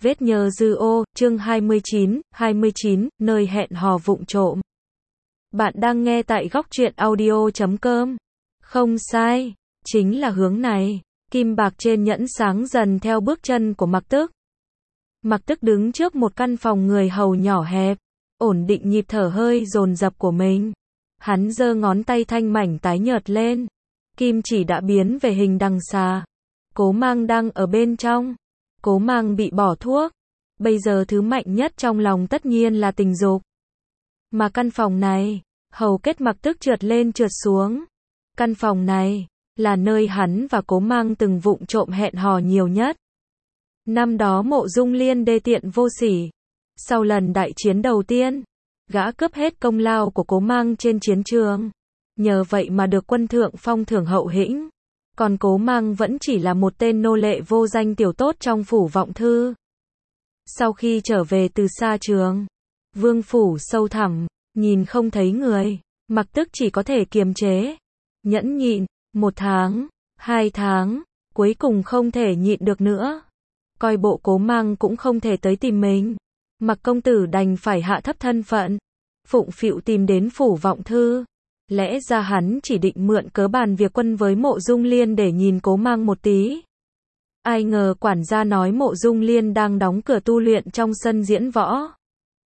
Vết nhơ dư ô, chương 29, nơi hẹn hò vụng trộm. Bạn đang nghe tại góc truyện audio.com. Không sai, chính là hướng này. Kim bạc trên nhẫn sáng dần theo bước chân của Mặc Tức. Mặc Tức đứng trước một căn phòng người hầu nhỏ hẹp, ổn định nhịp thở hơi dồn dập của mình. Hắn giơ ngón tay thanh mảnh tái nhợt lên. Kim chỉ đã biến về hình đằng xà. Cố Mang đang ở bên trong. Cố Mang bị bỏ thuốc. Bây giờ thứ mạnh nhất trong lòng tất nhiên là tình dục. Mà căn phòng này, hầu kết Mặc Tức trượt lên trượt xuống. Căn phòng này, là nơi hắn và Cố Mang từng vụng trộm hẹn hò nhiều nhất. Năm đó Mộ Dung Liên đê tiện vô sỉ. Sau lần đại chiến đầu tiên, gã cướp hết công lao của Cố Mang trên chiến trường. Nhờ vậy mà được quân thượng phong thưởng hậu hĩnh. Còn Cố Mang vẫn chỉ là một tên nô lệ vô danh tiểu tốt trong phủ Vọng Thư. Sau khi trở về từ xa trường, vương phủ sâu thẳm, nhìn không thấy người, Mặc Tức chỉ có thể kiềm chế, nhẫn nhịn, 1 tháng, 2 tháng, cuối cùng không thể nhịn được nữa. Coi bộ Cố Mang cũng không thể tới tìm mình. Mặc công tử đành phải hạ thấp thân phận, phụng phịu tìm đến phủ Vọng Thư. Lẽ ra hắn chỉ định mượn cớ bàn việc quân với Mộ Dung Liên để nhìn Cố Mang một tí. Ai ngờ quản gia nói Mộ Dung Liên đang đóng cửa tu luyện trong sân diễn võ.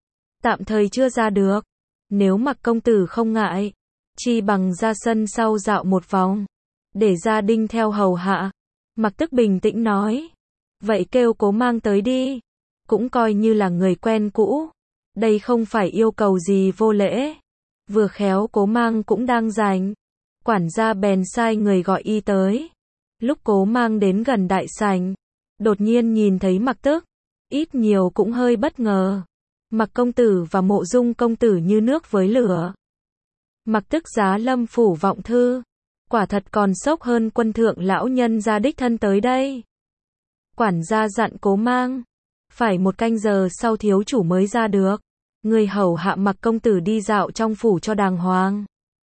Tạm thời chưa ra được. Nếu Mặc công tử không ngại, chi bằng ra sân sau dạo một vòng, để gia đình theo hầu hạ. Mặc Tức bình tĩnh nói. Vậy kêu Cố Mang tới đi. Cũng coi như là người quen cũ. Đây không phải yêu cầu gì vô lễ. Vừa khéo Cố Mang cũng đang rảnh. Quản gia bèn sai người gọi y tới. Lúc Cố Mang đến gần đại sảnh, đột nhiên nhìn thấy Mặc Tức, ít nhiều cũng hơi bất ngờ. Mặc công tử và Mộ Dung công tử như nước với lửa. Mặc Tức giá lâm phủ Vọng Thư, quả thật còn sốc hơn quân thượng lão nhân gia đích thân tới đây. Quản gia dặn Cố Mang, phải 1 canh giờ sau thiếu chủ mới ra được. Người hầu hạ Mặc công tử đi dạo trong phủ cho đàng hoàng.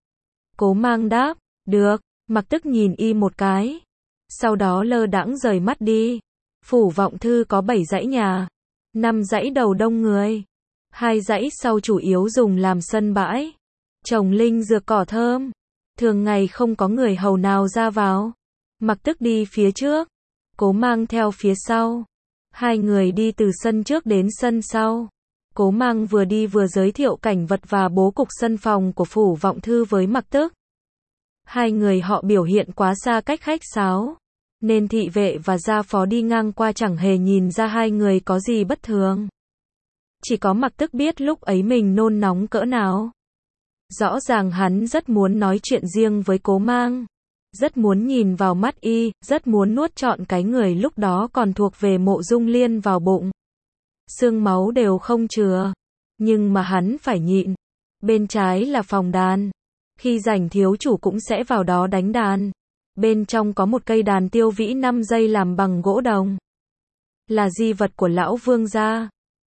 Cố Mang đáp, được. Mặc Tức nhìn y một cái, sau đó lơ đãng rời mắt đi. Phủ Vọng Thư có 7 dãy nhà, 5 dãy đầu đông người, 2 dãy sau chủ yếu dùng làm sân bãi, trồng linh dược cỏ thơm. Thường ngày không có người hầu nào ra vào. Mặc Tức đi phía trước, Cố Mang theo phía sau. Hai người đi từ sân trước đến sân sau. Cố Mang vừa đi vừa giới thiệu cảnh vật và bố cục sân phòng của phủ Vọng Thư với Mặc Tức. Hai người họ biểu hiện quá xa cách khách sáo, nên thị vệ và gia phó đi ngang qua chẳng hề nhìn ra hai người có gì bất thường. Chỉ có Mặc Tức biết lúc ấy mình nôn nóng cỡ nào. Rõ ràng hắn rất muốn nói chuyện riêng với Cố Mang, rất muốn nhìn vào mắt y, rất muốn nuốt trọn cái người lúc đó còn thuộc về Mộ Dung Liên vào bụng. Xương máu đều không chừa, nhưng mà hắn phải nhịn. Bên trái là phòng đàn, khi rảnh thiếu chủ cũng sẽ vào đó đánh đàn. Bên trong có một cây đàn tiêu vĩ 5 dây làm bằng gỗ đồng, là di vật của lão vương gia.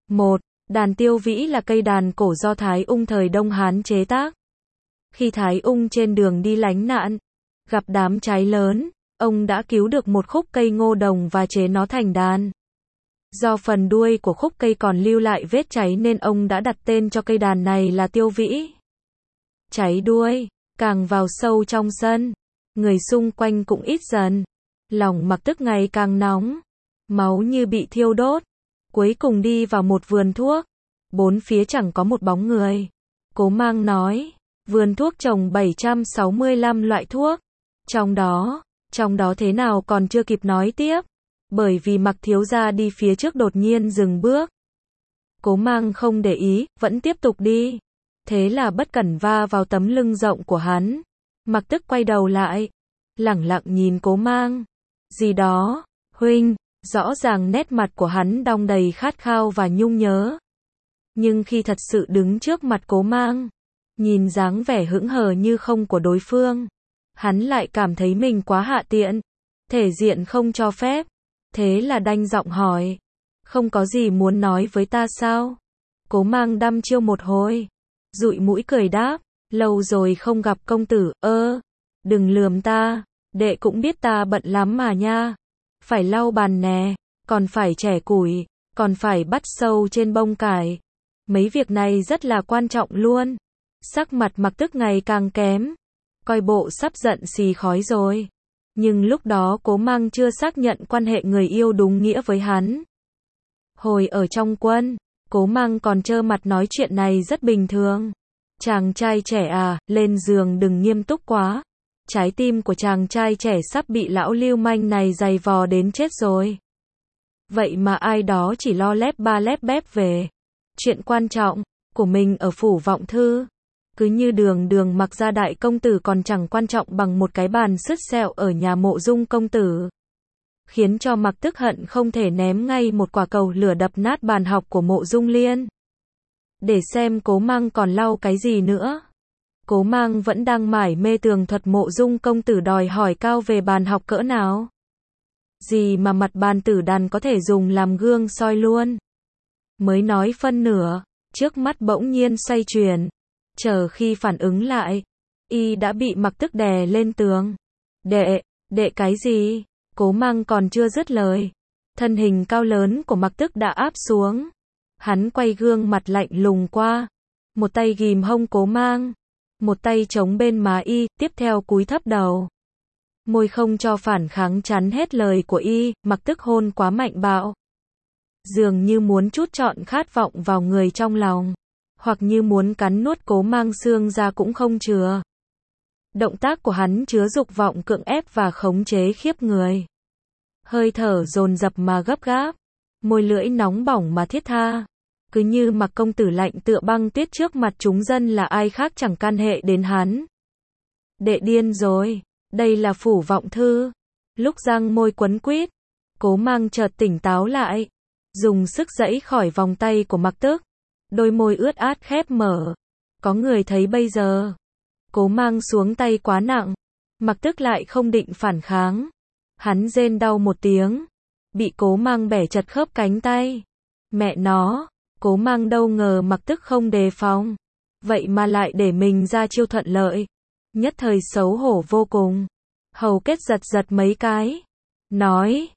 Đàn tiêu vĩ là cây đàn cổ do Thái Ung thời Đông Hán chế tác. Khi Thái Ung trên đường đi lánh nạn, gặp đám cháy lớn, ông đã cứu được một khúc cây ngô đồng và chế nó thành đàn. Do phần đuôi của khúc cây còn lưu lại vết cháy nên ông đã đặt tên cho cây đàn này là Tiêu Vĩ. Cháy đuôi, càng vào sâu trong sân, người xung quanh cũng ít dần. Lòng Mặc Tức ngày càng nóng, máu như bị thiêu đốt. Cuối cùng đi vào một vườn thuốc, 4 phía chẳng có một bóng người. Cố Mang nói, vườn thuốc trồng 765 loại thuốc. Trong đó thế nào còn chưa kịp nói tiếp, bởi vì Mặc thiếu gia đi phía trước đột nhiên dừng bước. Cố Mang không để ý, vẫn tiếp tục đi. Thế là bất cẩn va vào tấm lưng rộng của hắn. Mặc Tức quay đầu lại, lẳng lặng nhìn Cố Mang. Gì đó, huynh. Rõ ràng nét mặt của hắn đong đầy khát khao và nhung nhớ. Nhưng khi thật sự đứng trước mặt Cố Mang, nhìn dáng vẻ hững hờ như không của đối phương, hắn lại cảm thấy mình quá hạ tiện, thể diện không cho phép. Thế là đanh giọng hỏi, không có gì muốn nói với ta sao? Cố Mang đăm chiêu một hồi, dụi mũi cười đáp, lâu rồi không gặp công tử. Đừng lườm ta, đệ cũng biết ta bận lắm mà nha. Phải lau bàn nè, còn phải chẻ củi, còn phải bắt sâu trên bông cải. Mấy việc này rất là quan trọng luôn. Sắc mặt Mặc Tức ngày càng kém, coi bộ sắp giận xì khói rồi. Nhưng lúc đó Cố Mang chưa xác nhận quan hệ người yêu đúng nghĩa với hắn. Hồi ở trong quân, Cố Mang còn trơ mặt nói chuyện này rất bình thường. Chàng trai trẻ à, lên giường đừng nghiêm túc quá. Trái tim của chàng trai trẻ sắp bị lão lưu manh này giày vò đến chết rồi. Vậy mà ai đó chỉ lo lép ba lép bép về chuyện quan trọng của mình ở phủ Vọng Thư. Cứ như đường Mặc gia đại công tử còn chẳng quan trọng bằng một cái bàn sứt sẹo ở nhà Mộ Dung công tử. Khiến cho Mặc Tức hận không thể ném ngay một quả cầu lửa đập nát bàn học của Mộ Dung Liên. Để xem Cố Mang còn lau cái gì nữa. Cố Mang vẫn đang mải mê tường thuật Mộ Dung công tử đòi hỏi cao về bàn học cỡ nào. Gì mà mặt bàn tử đàn có thể dùng làm gương soi luôn. Mới nói phân nửa, trước mắt bỗng nhiên xoay chuyển. Chờ khi phản ứng lại, y đã bị Mặc Tức đè lên tường. Đệ cái gì? Cố Mang còn chưa dứt lời. Thân hình cao lớn của Mặc Tức đã áp xuống. Hắn quay gương mặt lạnh lùng qua. Một tay ghìm hông Cố Mang. Một tay chống bên má y, tiếp theo cúi thấp đầu. Môi không cho phản kháng chắn hết lời của y, Mặc Tức hôn quá mạnh bạo. Dường như muốn trút trọn khát vọng vào người trong lòng. Hoặc như muốn cắn nuốt Cố Mang xương ra cũng không chừa. Động tác của hắn chứa dục vọng cưỡng ép và khống chế khiếp người. Hơi thở dồn dập mà gấp gáp. Môi lưỡi nóng bỏng mà thiết tha. Cứ như Mặc công tử lạnh tựa băng tuyết trước mặt chúng dân là ai khác chẳng can hệ đến hắn. Đệ điên rồi. Đây là phủ Vọng Thư. Lúc răng môi quấn quýt, Cố Mang chợt tỉnh táo lại. Dùng sức giãy khỏi vòng tay của Mặc Tức. Đôi môi ướt át khép mở. Có người thấy bây giờ. Cố Mang xuống tay quá nặng. Mặc Tức lại không định phản kháng. Hắn rên đau một tiếng. Bị Cố Mang bẻ chật khớp cánh tay. Mẹ nó, Cố Mang đâu ngờ Mặc Tức không đề phòng. Vậy mà lại để mình ra chiêu thuận lợi. Nhất thời xấu hổ vô cùng. Hầu kết giật mấy cái. Nói,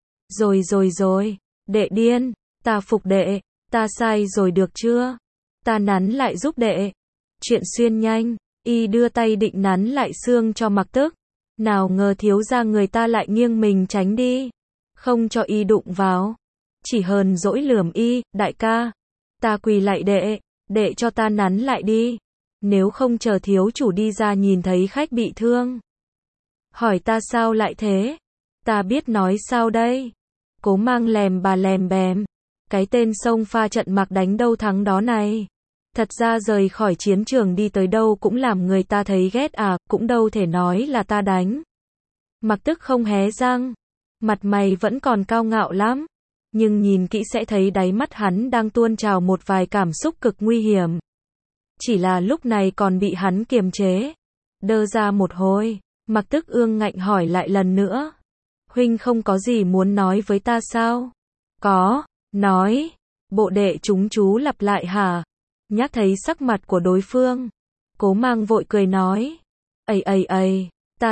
rồi, đệ điên, ta phục đệ, ta sai rồi được chưa? Ta nắn lại giúp đệ. Chuyện xuyên nhanh, y đưa tay định nắn lại xương cho Mặc Tức. Nào ngờ thiếu gia người ta lại nghiêng mình tránh đi. Không cho y đụng vào. Chỉ hờn dỗi lườm y, đại ca. Ta quỳ lại đệ cho ta nắn lại đi. Nếu không chờ thiếu chủ đi ra nhìn thấy khách bị thương. Hỏi ta sao lại thế? Ta biết nói sao đây? Cố Mang lèm bà lèm bèm. Cái tên xông pha trận Mặc đánh đâu thắng đó này. Thật ra rời khỏi chiến trường đi tới đâu cũng làm người ta thấy ghét à, cũng đâu thể nói là ta đánh. Mặc Tức không hé răng. Mặt mày vẫn còn cao ngạo lắm. Nhưng nhìn kỹ sẽ thấy đáy mắt hắn đang tuôn trào một vài cảm xúc cực nguy hiểm. Chỉ là lúc này còn bị hắn kiềm chế. Đơ ra một hồi, Mặc Tức ương ngạnh hỏi lại lần nữa. Huynh không có gì muốn nói với ta sao? Có, nói. Bộ đệ chúng chú lặp lại hả? Nhắc thấy sắc mặt của đối phương. Cố Mang vội cười nói. Ây, ta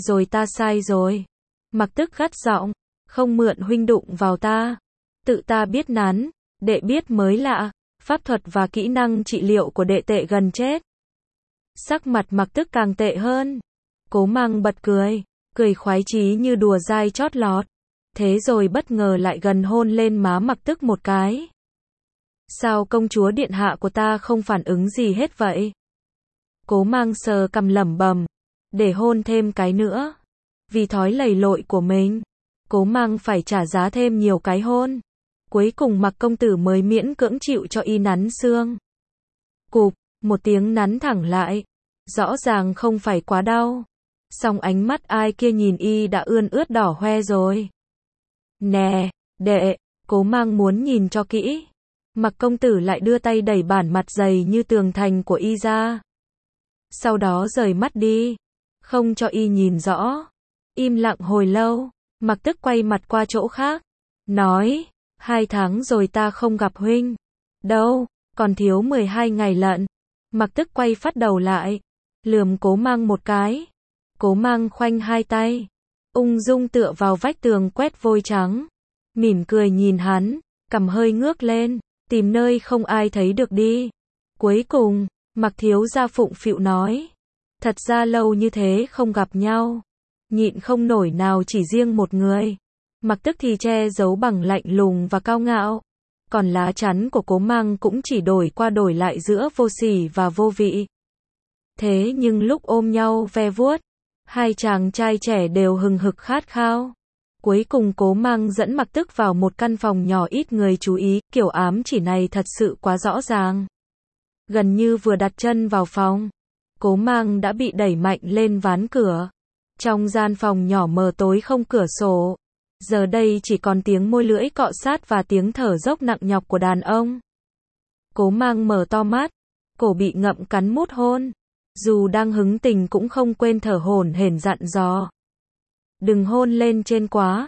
sai rồi. Mặc Tức gắt giọng. Không mượn huynh đụng vào ta. Tự ta biết nắn, đệ biết mới lạ. Pháp thuật và kỹ năng trị liệu của đệ tệ gần chết. Sắc mặt Mặc Tức càng tệ hơn. Cố Mang bật cười khoái chí như đùa dai chót lọt. Thế rồi bất ngờ lại gần hôn lên má Mặc Tức một cái. Sao công chúa điện hạ của ta không phản ứng gì hết vậy? Cố Mang sờ cằm lẩm bẩm. Để hôn thêm cái nữa. Vì thói lầy lội của mình, Cố Mang phải trả giá thêm nhiều cái hôn. Cuối cùng Mặc công tử mới miễn cưỡng chịu cho y nắn xương. Cụp, một tiếng nắn thẳng lại. Rõ ràng không phải quá đau. Song ánh mắt ai kia nhìn y đã ươn ướt đỏ hoe rồi. Nè, đệ, Cố Mang muốn nhìn cho kỹ. Mặc công tử lại đưa tay đẩy bản mặt dày như tường thành của y ra. Sau đó rời mắt đi. Không cho y nhìn rõ. Im lặng hồi lâu. Mặc Tức quay mặt qua chỗ khác. Nói, 2 tháng rồi ta không gặp huynh. Đâu, còn thiếu 12 ngày lận. Mặc Tức quay phát đầu lại. Lườm Cố Mang một cái. Cố Mang khoanh hai tay. Ung dung tựa vào vách tường quét vôi trắng. Mỉm cười nhìn hắn. cằm hơi ngước lên, tìm nơi không ai thấy được đi. Cuối cùng, Mạc thiếu gia phụng phịu nói, thật ra lâu như thế không gặp nhau, nhịn không nổi nào chỉ riêng một người. Mạc Tức thì che giấu bằng lạnh lùng và cao ngạo, còn lá chắn của Cố Mang cũng chỉ đổi qua đổi lại giữa vô sỉ và vô vị. Thế nhưng lúc ôm nhau ve vuốt, hai chàng trai trẻ đều hừng hực khát khao. Cuối cùng Cố Mang dẫn Mạc Tức vào một căn phòng nhỏ ít người chú ý, kiểu ám chỉ này thật sự quá rõ ràng. Gần như vừa đặt chân vào phòng, Cố Mang đã bị đẩy mạnh lên ván cửa. Trong gian phòng nhỏ mờ tối không cửa sổ, giờ đây chỉ còn tiếng môi lưỡi cọ sát và tiếng thở dốc nặng nhọc của đàn ông. Cố Mang mở to mắt, cổ bị ngậm cắn mút hôn. Dù đang hứng tình cũng không quên thở hổn hển dặn dò. Đừng hôn lên trên quá.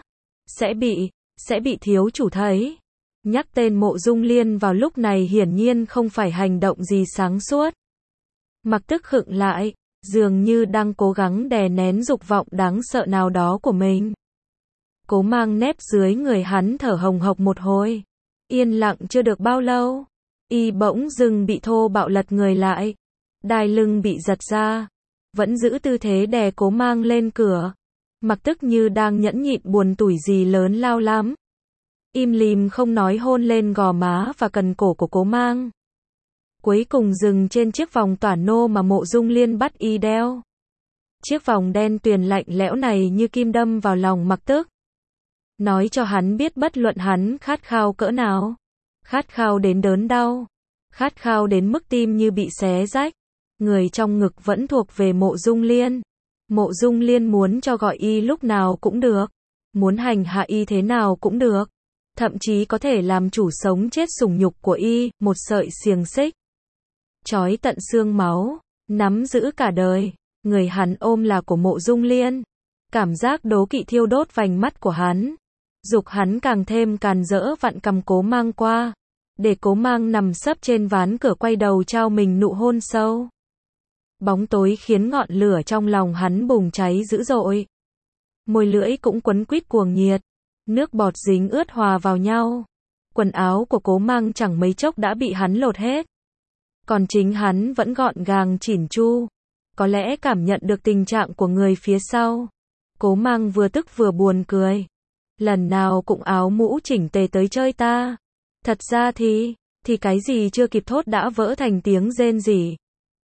Sẽ bị thiếu chủ thấy. Nhắc tên Mộ Dung Liên vào lúc này hiển nhiên không phải hành động gì sáng suốt. Mạc Tức khựng lại, dường như đang cố gắng đè nén dục vọng đáng sợ nào đó của mình. Cố Mang nép dưới người hắn thở hồng hộc một hồi. Yên lặng chưa được bao lâu, y bỗng dưng bị thô bạo lật người lại. Đai lưng bị giật ra, vẫn giữ tư thế đè Cố Mang lên cửa. Mạc Tức như đang nhẫn nhịn buồn tủi gì lớn lao lắm. Im lìm không nói hôn lên gò má và cần cổ của Cố Mang. Cuối cùng dừng trên chiếc vòng tỏa nô mà Mộ Dung Liên bắt y đeo. Chiếc vòng đen tuyền lạnh lẽo này như kim đâm vào lòng Mạc Tức. Nói cho hắn biết bất luận hắn khát khao cỡ nào. Khát khao đến đớn đau. Khát khao đến mức tim như bị xé rách. Người trong ngực vẫn thuộc về Mộ Dung Liên. Mộ Dung Liên muốn cho gọi y lúc nào cũng được. Muốn hành hạ y thế nào cũng được. Thậm chí có thể làm chủ sống chết sủng nhục của y, một sợi xiềng xích. Chói tận xương máu, nắm giữ cả đời. Người hắn ôm là của Mộ Dung Liên. Cảm giác đố kỵ thiêu đốt vành mắt của hắn. Dục hắn càng thêm càn rỡ vặn cầm Cố Mang qua. Để Cố Mang nằm sấp trên ván cửa quay đầu trao mình nụ hôn sâu. Bóng tối khiến ngọn lửa trong lòng hắn bùng cháy dữ dội. Môi lưỡi cũng quấn quýt cuồng nhiệt. Nước bọt dính ướt hòa vào nhau. Quần áo của Cố Mang chẳng mấy chốc đã bị hắn lột hết. Còn chính hắn vẫn gọn gàng chỉn chu. Có lẽ cảm nhận được tình trạng của người phía sau. Cố Mang vừa tức vừa buồn cười. Lần nào cũng áo mũ chỉnh tề tới chơi ta. Thật ra thì cái gì chưa kịp thốt đã vỡ thành tiếng rên rỉ.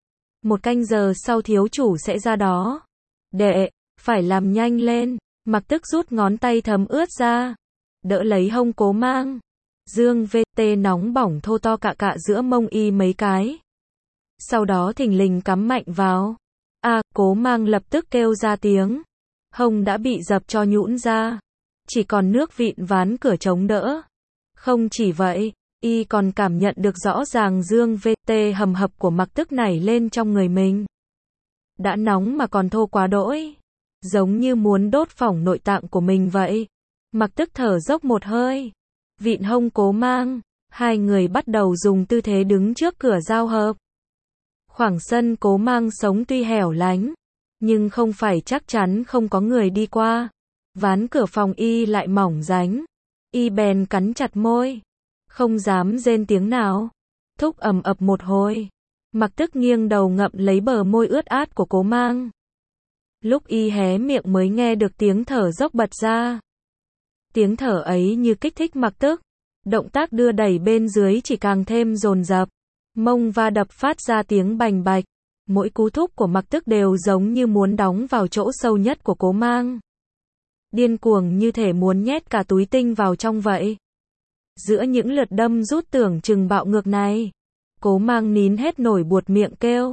1 canh giờ sau thiếu chủ sẽ ra đó. Đệ, phải làm nhanh lên. Mạc Tức rút ngón tay thấm ướt ra. Đỡ lấy hông Cố Mang. Dương VT nóng bỏng thô to cạ giữa mông y mấy cái. Sau đó thình lình cắm mạnh vào. Cố Mang lập tức kêu ra tiếng. Hông đã bị dập cho nhũn ra. Chỉ còn nước vịn ván cửa chống đỡ. Không chỉ vậy, y còn cảm nhận được rõ ràng dương VT hầm hập của Mạc Tức nảy lên trong người mình. Đã nóng mà còn thô quá đỗi. Giống như muốn đốt phỏng nội tạng của mình vậy. Mạc Tức thở dốc một hơi. Vịn hông Cố Mang. Hai người bắt đầu dùng tư thế đứng trước cửa giao hợp. Khoảng sân Cố Mang sống tuy hẻo lánh. Nhưng không phải chắc chắn không có người đi qua. Ván cửa phòng y lại mỏng ránh. Y bèn cắn chặt môi. Không dám rên tiếng nào. Thúc ầm ập một hồi. Mạc Tức nghiêng đầu ngậm lấy bờ môi ướt át của Cố Mang. Lúc y hé miệng mới nghe được tiếng thở dốc bật ra. Tiếng thở ấy như kích thích Mạc Tức. Động tác đưa đẩy bên dưới chỉ càng thêm dồn dập. Mông va đập phát ra tiếng bành bạch. Mỗi cú thúc của Mạc Tức đều giống như muốn đóng vào chỗ sâu nhất của Cố Mang. Điên cuồng như thể muốn nhét cả túi tinh vào trong vậy. Giữa những lượt đâm rút tưởng chừng bạo ngược này, Cố Mang nín hết nổi buột miệng kêu.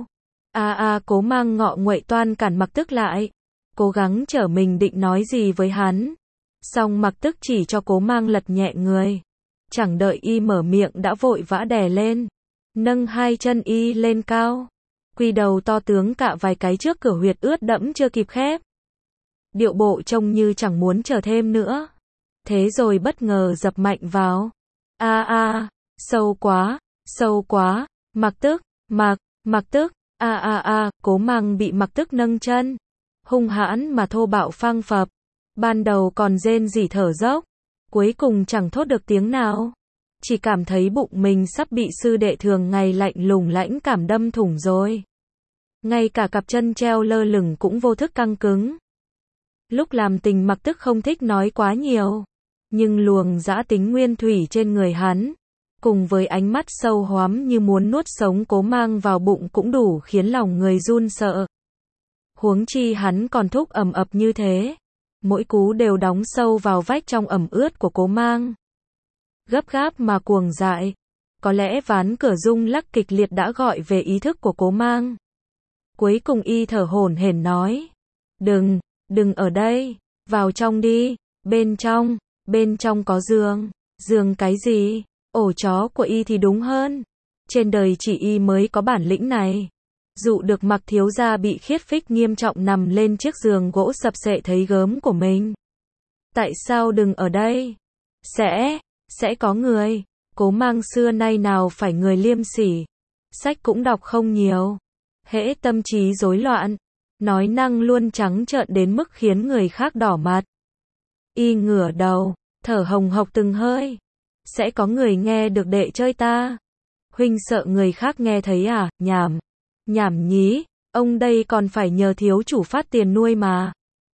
Cố Mang ngọ nguậy toan cản Mạc Tức lại. Cố gắng trở mình định nói gì với hắn. Song Mạc Tức chỉ cho Cố Mang lật nhẹ người. Chẳng đợi y mở miệng đã vội vã đè lên. Nâng hai chân y lên cao. Quy đầu to tướng cạ vài cái trước cửa huyệt ướt đẫm chưa kịp khép. Điệu bộ trông như chẳng muốn chờ thêm nữa. Thế rồi bất ngờ dập mạnh vào. Sâu quá, Mạc Tức, Mạc Tức, Cố Mang bị Mạc Tức nâng chân. Hung hãn mà thô bạo phang phập. Ban đầu còn rên rỉ thở dốc. Cuối cùng chẳng thốt được tiếng nào. chỉ cảm thấy bụng mình sắp bị sư đệ thường ngày lạnh lùng lãnh cảm đâm thủng rồi. Ngay cả cặp chân treo lơ lửng cũng vô thức căng cứng. Lúc làm tình Mặc Tức không thích nói quá nhiều, nhưng luồng dã tính nguyên thủy trên người hắn, cùng với ánh mắt sâu hoắm như muốn nuốt sống Cố Mang vào bụng cũng đủ khiến lòng người run sợ. Huống chi hắn còn thúc ầm ập như thế, mỗi cú đều đóng sâu vào vách trong ẩm ướt của Cố Mang. Gấp gáp mà cuồng dại, có lẽ ván cửa rung lắc kịch liệt đã gọi về ý thức của Cố Mang. Cuối cùng y thở hổn hển nói, đừng ở đây, vào trong đi, bên trong có giường. Giường cái gì? Ổ chó của y thì đúng hơn. Trên đời chỉ y mới có bản lĩnh này. Dụ được Mặc thiếu gia bị khiết phích nghiêm trọng nằm lên chiếc giường gỗ sập xệ thấy gớm của mình. Tại sao đừng ở đây? Sẽ có người. Cố Mang xưa nay nào phải người liêm sỉ. Sách cũng đọc không nhiều. Hễ tâm trí rối loạn, nói năng luôn trắng trợn đến mức khiến người khác đỏ mặt. Y ngửa đầu, thở hồng hộc từng hơi. Sẽ có người nghe được đệ chơi ta. Huynh sợ người khác nghe thấy à? Nhảm nhí, ông đây còn phải nhờ thiếu chủ phát tiền nuôi mà.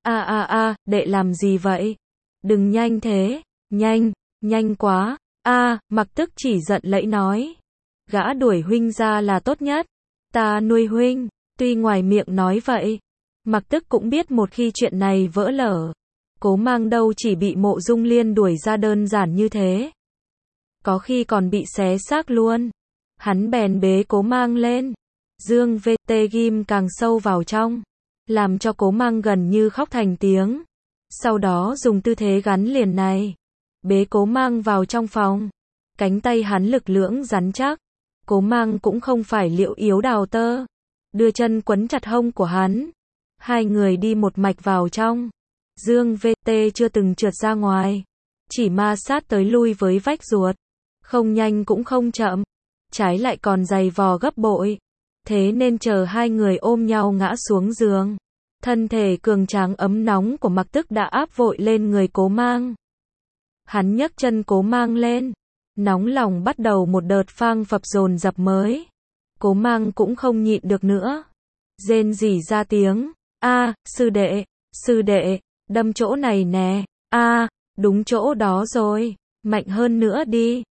Đệ làm gì vậy? Đừng nhanh thế, nhanh quá. Mặc Tức chỉ giận lẫy nói. Gã đuổi huynh ra là tốt nhất. Ta nuôi huynh. Tuy ngoài miệng nói vậy, Mặc Tức cũng biết một khi chuyện này vỡ lở, Cố Mang đâu chỉ bị Mộ Dung Liên đuổi ra đơn giản như thế. Có khi còn bị xé xác luôn. Hắn bèn bế Cố Mang lên. Dương VT ghim càng sâu vào trong, làm cho Cố Mang gần như khóc thành tiếng. Sau đó dùng tư thế gắn liền này, bế Cố Mang vào trong phòng. Cánh tay hắn lực lưỡng rắn chắc. Cố Mang cũng không phải liệu yếu đào tơ. Đưa chân quấn chặt hông của hắn. Hai người đi một mạch vào trong. Dương VT chưa từng trượt ra ngoài, chỉ ma sát tới lui với vách ruột. Không nhanh cũng không chậm, trái lại còn dày vò gấp bội. Thế nên chờ hai người ôm nhau ngã xuống giường, thân thể cường tráng ấm nóng của Mặc Tức đã áp vội lên người Cố Mang. Hắn nhấc chân Cố Mang lên, nóng lòng bắt đầu một đợt phang phập dồn dập mới. Cố Mang cũng không nhịn được nữa, rên rỉ ra tiếng. Sư đệ, đâm chỗ này nè. Đúng chỗ đó rồi, mạnh hơn nữa đi.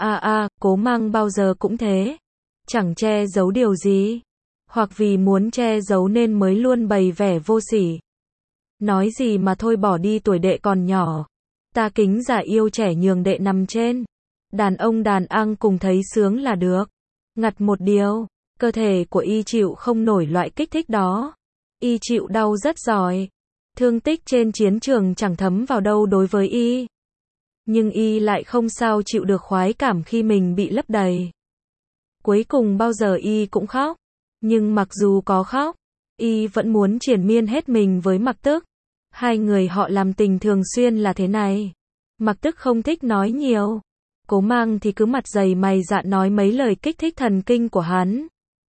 Cố Mang bao giờ cũng thế, chẳng che giấu điều gì, hoặc vì muốn che giấu nên mới luôn bày vẻ vô sỉ. Nói gì mà thôi, bỏ đi, tuổi đệ còn nhỏ. Ta kính giả yêu trẻ nhường đệ nằm trên. Đàn ông đàn anh cùng thấy sướng là được. Ngặt một điều, cơ thể của y chịu không nổi loại kích thích đó. Y chịu đau rất giỏi. Thương tích trên chiến trường chẳng thấm vào đâu đối với y. Nhưng y lại không sao chịu được khoái cảm khi mình bị lấp đầy. Cuối cùng bao giờ y cũng khóc. Nhưng mặc dù có khóc, y vẫn muốn triền miên hết mình với Mặc Tức. Hai người họ làm tình thường xuyên là thế này. Mặc Tức không thích nói nhiều. Cố Mang thì cứ mặt dày mày dạn nói mấy lời kích thích thần kinh của hắn.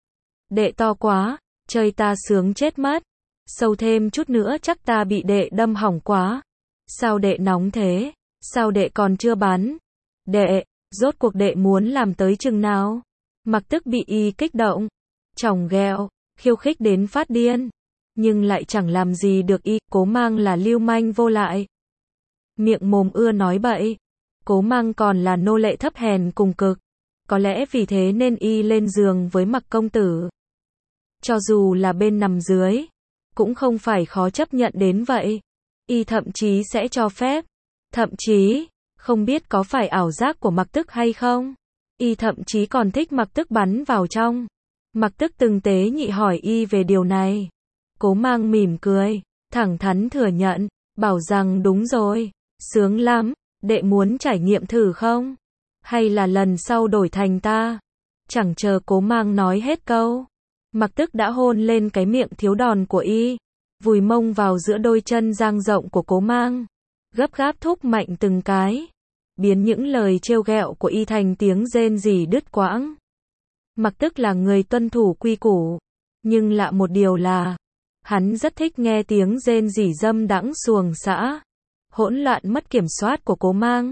Đệ to quá, chơi ta sướng chết mất. Sâu thêm chút nữa chắc ta bị đệ đâm hỏng quá. Sao đệ nóng thế? Sao đệ còn chưa bắn? Đệ, rốt cuộc đệ muốn làm tới chừng nào? Mặc Tức bị y kích động, chòng ghẹo, khiêu khích đến phát điên. Nhưng lại chẳng làm gì được y. Cố Mang là lưu manh vô lại, miệng mồm ưa nói bậy. Cố Mang còn là nô lệ thấp hèn cùng cực. Có lẽ vì thế nên y lên giường với Mặc công tử. Cho dù là bên nằm dưới, cũng không phải khó chấp nhận đến vậy. Y thậm chí sẽ cho phép. Thậm chí, không biết có phải ảo giác của Mặc Tức hay không, y thậm chí còn thích Mặc Tức bắn vào trong. Mặc Tức từng tế nhị hỏi y về điều này. Cố Mang mỉm cười, thẳng thắn thừa nhận, bảo rằng đúng rồi, sướng lắm, đệ muốn trải nghiệm thử không? Hay là lần sau đổi thành ta? Chẳng chờ Cố Mang nói hết câu, Mặc Tức đã hôn lên cái miệng thiếu đòn của y, vùi mông vào giữa đôi chân dang rộng của Cố Mang, gấp gáp thúc mạnh từng cái, biến những lời trêu ghẹo của y thành tiếng rên rỉ đứt quãng. Mặc Tức là người tuân thủ quy củ, nhưng lạ một điều là, hắn rất thích nghe tiếng rên rỉ dâm đãng xuồng xã, hỗn loạn mất kiểm soát của Cố Mang.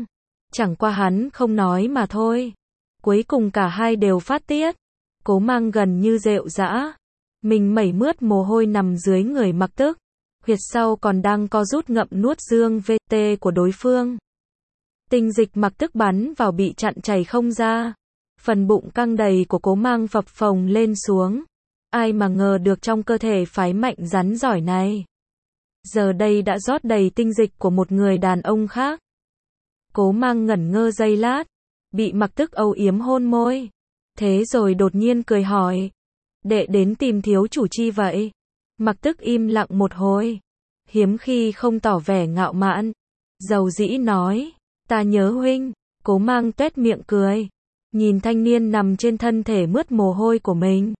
Chẳng qua hắn không nói mà thôi. Cuối cùng cả hai đều phát tiết. Cố Mang gần như rệu rã. Mình mẩy mướt mồ hôi nằm dưới người Mặc Tức. Huyệt sau còn đang co rút ngậm nuốt dương VT của đối phương. Tinh dịch Mặc Tức bắn vào bị chặn chảy không ra. Phần bụng căng đầy của Cố Mang phập phồng lên xuống. Ai mà ngờ được trong cơ thể phái mạnh rắn giỏi này. Giờ đây đã rót đầy tinh dịch của một người đàn ông khác. Cố Mang ngẩn ngơ giây lát. Bị Mặc Tức âu yếm hôn môi. Thế rồi đột nhiên cười hỏi. Đệ đến tìm thiếu chủ chi vậy? Mặc Tức im lặng một hồi. Hiếm khi không tỏ vẻ ngạo mạn. Dầu dĩ nói. Ta nhớ huynh. Cố Mang tuét miệng cười. Nhìn thanh niên nằm trên thân thể mướt mồ hôi của mình.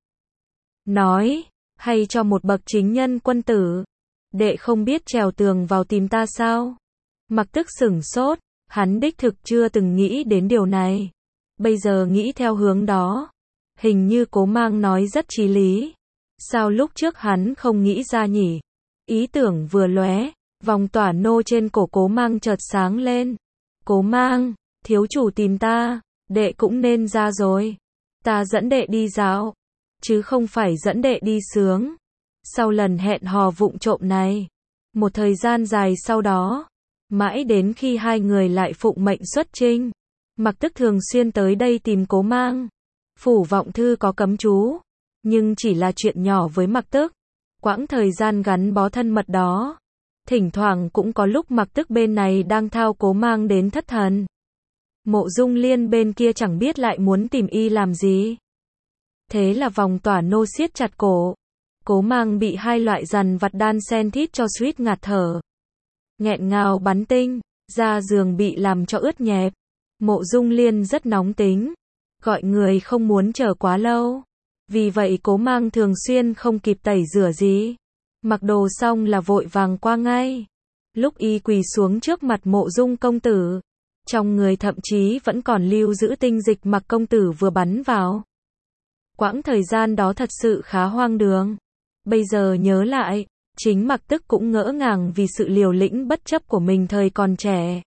Nói. Hay cho một bậc chính nhân quân tử. Đệ không biết trèo tường vào tìm ta sao? Mặc Tức sửng sốt. Hắn đích thực chưa từng nghĩ đến điều này. Bây giờ nghĩ theo hướng đó. Hình như Cố Mang nói rất chí lý. Sao lúc trước hắn không nghĩ ra nhỉ? Ý tưởng vừa lóe, vòng tỏa nô trên cổ Cố Mang chợt sáng lên. Cố Mang, thiếu chủ tìm ta, đệ cũng nên ra rồi. Ta dẫn đệ đi dạo, chứ không phải dẫn đệ đi sướng. Sau lần hẹn hò vụng trộm này, một thời gian dài sau đó, mãi đến khi hai người lại phụng mệnh xuất chinh, Mặc Tức thường xuyên tới đây tìm Cố Mang. Phủ Vọng Thư có cấm chú, nhưng chỉ là chuyện nhỏ với Mặc Tức. Quãng thời gian gắn bó thân mật đó, thỉnh thoảng cũng có lúc Mặc Tức bên này đang thao Cố Mang đến thất thần. Mộ Dung Liên bên kia chẳng biết lại muốn tìm y làm gì. Thế là vòng tỏa nô siết chặt cổ. Cố Mang bị hai loại dằn vặt đan sen thít cho suýt ngạt thở. Nghẹn ngào bắn tinh, da giường bị làm cho ướt nhẹp. Mộ Dung Liên rất nóng tính, gọi người không muốn chờ quá lâu. Vì vậy Cố Mang thường xuyên không kịp tẩy rửa gì. Mặc đồ xong là vội vàng qua ngay. Lúc y quỳ xuống trước mặt Mộ Dung công tử, trong người thậm chí vẫn còn lưu giữ tinh dịch Mặc công tử vừa bắn vào. Quãng thời gian đó thật sự khá hoang đường. Bây giờ nhớ lại, chính Mặc Tức cũng ngỡ ngàng vì sự liều lĩnh bất chấp của mình thời còn trẻ.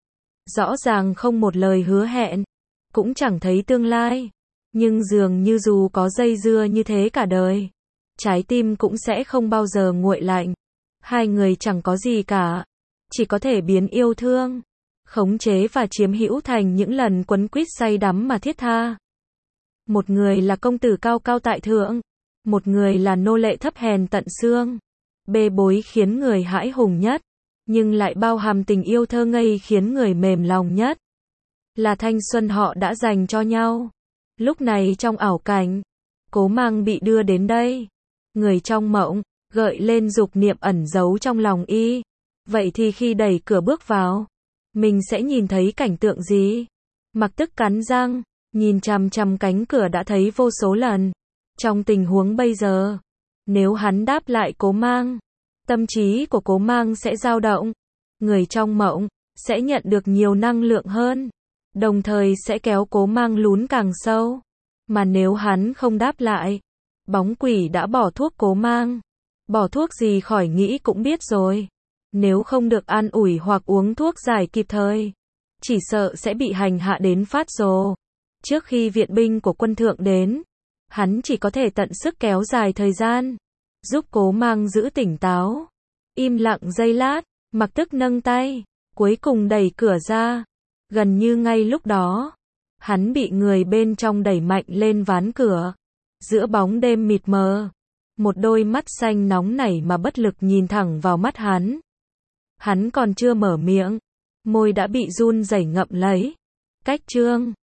Rõ ràng không một lời hứa hẹn, cũng chẳng thấy tương lai, nhưng dường như dù có dây dưa như thế cả đời, trái tim cũng sẽ không bao giờ nguội lạnh. Hai người chẳng có gì cả, chỉ có thể biến yêu thương, khống chế và chiếm hữu thành những lần quấn quýt say đắm mà thiết tha. Một người là công tử cao cao tại thượng, một người là nô lệ thấp hèn tận xương. Bê bối khiến người hãi hùng nhất, nhưng lại bao hàm tình yêu thơ ngây khiến người mềm lòng nhất. Là thanh xuân họ đã dành cho nhau. Lúc này trong ảo cảnh, Cố Mang bị đưa đến đây. Người trong mộng, gợi lên dục niệm ẩn giấu trong lòng y. Vậy thì khi đẩy cửa bước vào, mình sẽ nhìn thấy cảnh tượng gì? Mặc Tức cắn răng, nhìn chằm chằm cánh cửa đã thấy vô số lần. Trong tình huống bây giờ, nếu hắn đáp lại Cố Mang, tâm trí của Cố Mang sẽ dao động. Người trong mộng sẽ nhận được nhiều năng lượng hơn, đồng thời sẽ kéo Cố Mang lún càng sâu. Mà nếu hắn không đáp lại, bóng quỷ đã bỏ thuốc Cố Mang. Bỏ thuốc gì khỏi nghĩ cũng biết rồi. Nếu không được an ủi hoặc uống thuốc giải kịp thời, chỉ sợ sẽ bị hành hạ đến phát rồ. Trước khi viện binh của quân thượng đến, hắn chỉ có thể tận sức kéo dài thời gian, giúp Cố Mang giữ tỉnh táo. Im lặng giây lát, Mặc Tức nâng tay, cuối cùng đẩy cửa ra. Gần như ngay lúc đó, hắn bị người bên trong đẩy mạnh lên ván cửa. Giữa bóng đêm mịt mờ, một đôi mắt xanh nóng nảy mà bất lực nhìn thẳng vào mắt hắn. Hắn còn chưa mở miệng, môi đã bị run rẩy ngậm lấy. Cách chương